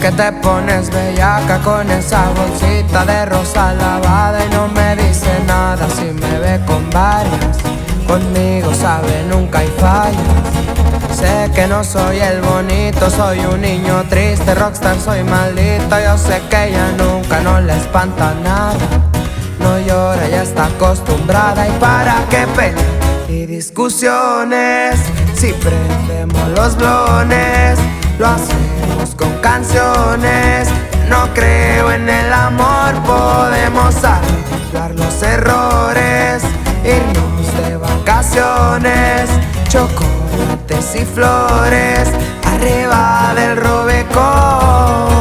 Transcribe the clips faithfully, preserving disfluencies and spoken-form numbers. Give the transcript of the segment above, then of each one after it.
que te pones bellaca con esa bolsita de rosa lavada y no me dice nada si me ve con varias. Conmigo sabe nunca hay fallas. Sé que no soy el bonito, soy un niño triste, rockstar, soy maldito. Yo sé que ella nunca, no le espanta nada. No llora, ya está acostumbrada. ¿Y para qué pelear y discusiones? Si prendemos los blones, lo hacemos con canciones. No creo en el amor, podemos arreglar los errores, irnos de vacaciones, chocolates y flores, arriba del Robecón.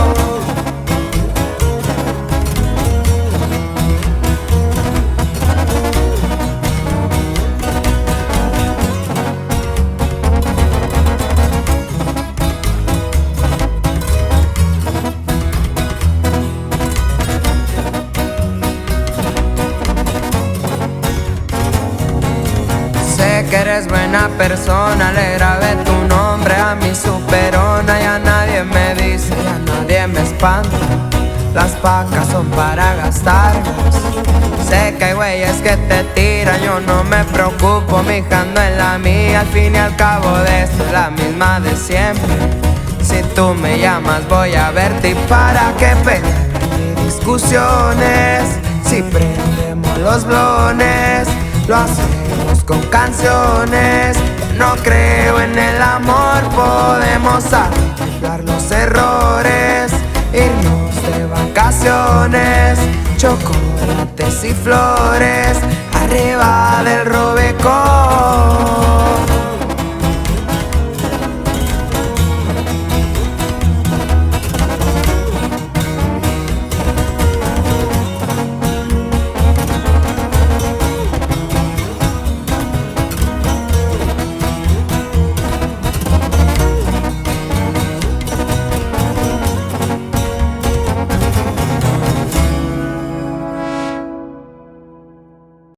Sé que eres buena persona, le grabé tu nombre a mi superona. Ya nadie me dice, ya nadie me espanta. Las pacas son para gastarlas. Sé que hay güeyes que te tiran, yo no me preocupo, mija, ando en la mía. Al fin y al cabo de esto es la misma de siempre. Si tú me llamas voy a verte. ¿Y para qué pelear ni discusiones? Si prendemos los blones, lo hacemos con canciones. No creo en el amor, podemos arreglar los errores, irnos de vacaciones, chocolates y flores, arriba del Robecón.